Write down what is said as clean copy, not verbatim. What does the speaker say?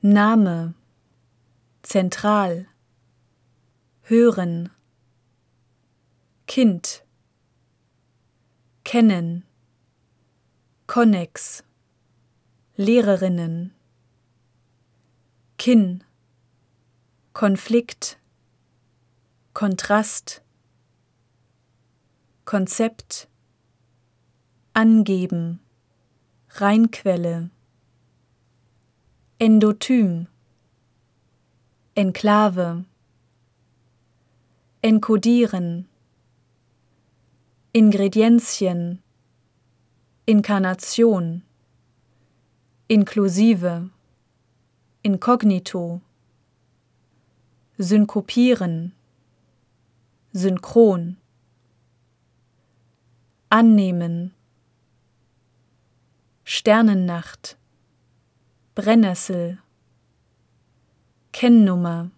Name, zentral, hören, Kind, kennen, Konnex, Lehrerinnen, Kinn, Konflikt, Kontrast, Konzept, angeben, Reinquelle, Endotym, Enklave, enkodieren, Ingredienzien, Inkarnation, inklusive, inkognito, synkopieren, synchron, annehmen, Sternennacht, Brennnessel, Kennnummer,